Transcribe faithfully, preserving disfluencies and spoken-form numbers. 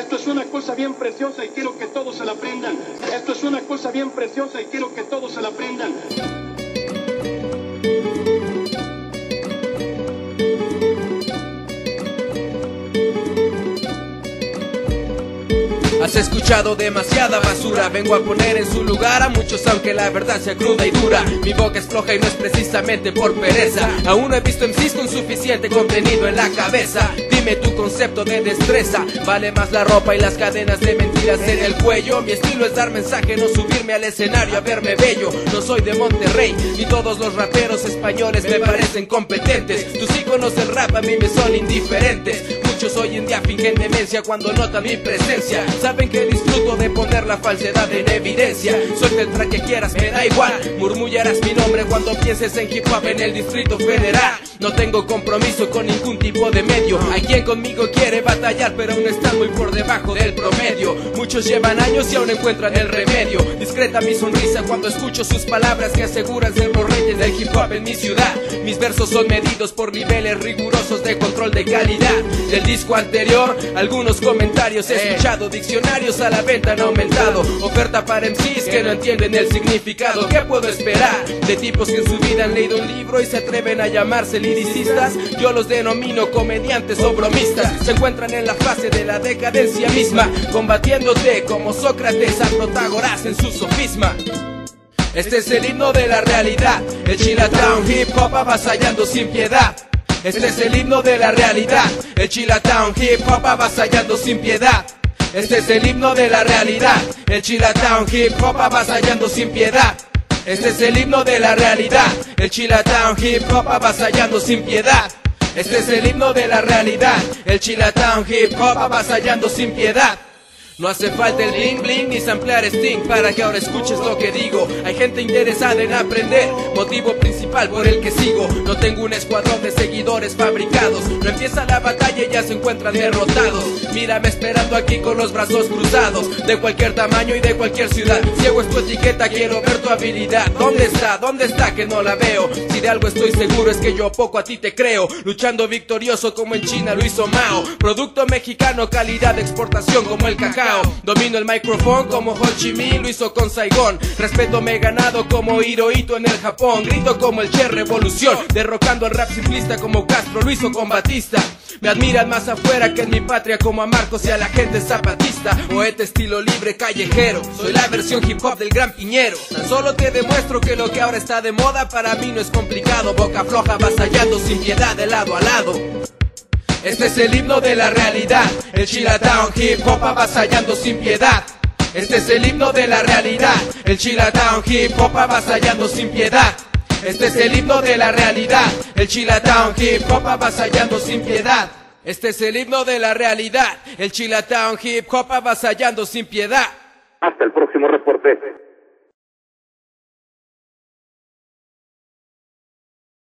Esto es una cosa bien preciosa y quiero que todos se la aprendan. Esto es una cosa bien preciosa y quiero que todos se la aprendan. Has escuchado demasiada basura, vengo a poner en su lugar a muchos aunque la verdad sea cruda y dura. Mi boca es floja y no es precisamente por pereza, aún no he visto M Cs con suficiente contenido en la cabeza. Dime tu concepto de destreza, vale más la ropa y las cadenas de mentiras en el cuello. Mi estilo es dar mensaje, no subirme al escenario a verme bello. No soy de Monterrey, ni todos los raperos españoles me parecen competentes. Tus íconos del rap a mí me son indiferentes. Muchos hoy en día fingen demencia cuando notan mi presencia. Saben que disfruto de poner la falsedad en evidencia. Suelta el track que quieras, me da igual. Murmullarás mi nombre cuando pienses en hip hop en el Distrito Federal. No tengo compromiso con ningún tipo de medio. Hay quien conmigo quiere batallar, pero aún está muy por debajo del promedio. Muchos llevan años y aún encuentran el remedio. Discreta mi sonrisa cuando escucho sus palabras que aseguran ser los reyes del hip hop en mi ciudad. Mis versos son medidos por niveles rigurosos de control de calidad. Del disco anterior, algunos comentarios he escuchado. Diccionarios a la venta han aumentado. Oferta para M Cs que no entienden el significado. ¿Qué puedo esperar de tipos que en su vida han leído un libro y se atreven a llamarse liricistas? Yo los denomino comediantes o bromistas. Se encuentran en la fase de la decadencia misma, combatiéndote como Sócrates a Protagoras en su sofisma. Este es el himno de la realidad, el Chinatown Hip Hop avasallando sin piedad. Este es el himno de la realidad, el Chinatown Hip Hop avasallando sin piedad. Este es el himno de la realidad, el Chinatown Hip Hop avasallando sin piedad. Este es el himno de la realidad, el Chinatown Hip Hop avasallando sin piedad. Este es el himno de la realidad, el Chinatown Hip Hop avasallando sin piedad. No hace falta el bling bling ni samplear Sting para que ahora escuches lo que digo. Hay gente interesada en aprender, motivo principal por el que sigo. No tengo un escuadrón de seguidores fabricados. No empieza la batalla y ya se encuentran derrotados. Mírame esperando aquí con los brazos cruzados, de cualquier tamaño y de cualquier ciudad. Ciego es tu etiqueta, quiero ver tu habilidad. ¿Dónde está? ¿Dónde está que no la veo? Si de algo estoy seguro es que yo poco a ti te creo. Luchando victorioso como en China lo hizo Mao. Producto mexicano, calidad de exportación como el cacao. Domino el micrófono como Ho Chi Minh lo hizo con Saigón. Respeto me he ganado como Hirohito en el Japón. Grito como el Che Revolución, derrocando al rap simplista como Castro lo hizo con Batista. Me admiran más afuera que en mi patria como a Marcos y a la gente zapatista. Poeta estilo libre callejero, soy la versión hip hop del Gran Piñero. Tan solo te demuestro que lo que ahora está de moda para mí no es complicado. Boca floja avasallando sin piedad de lado a lado. Este es el himno de la realidad, el Chinatown Hip Hop avasallando sin piedad. Este es el himno de la realidad, el Chinatown Hip Hop avasallando sin piedad. Este es el himno de la realidad, el Chinatown Hip Hop avasallando sin piedad. Este es el himno de la realidad, el Chinatown Hip Hop avasallando sin piedad. Hasta el próximo reporte.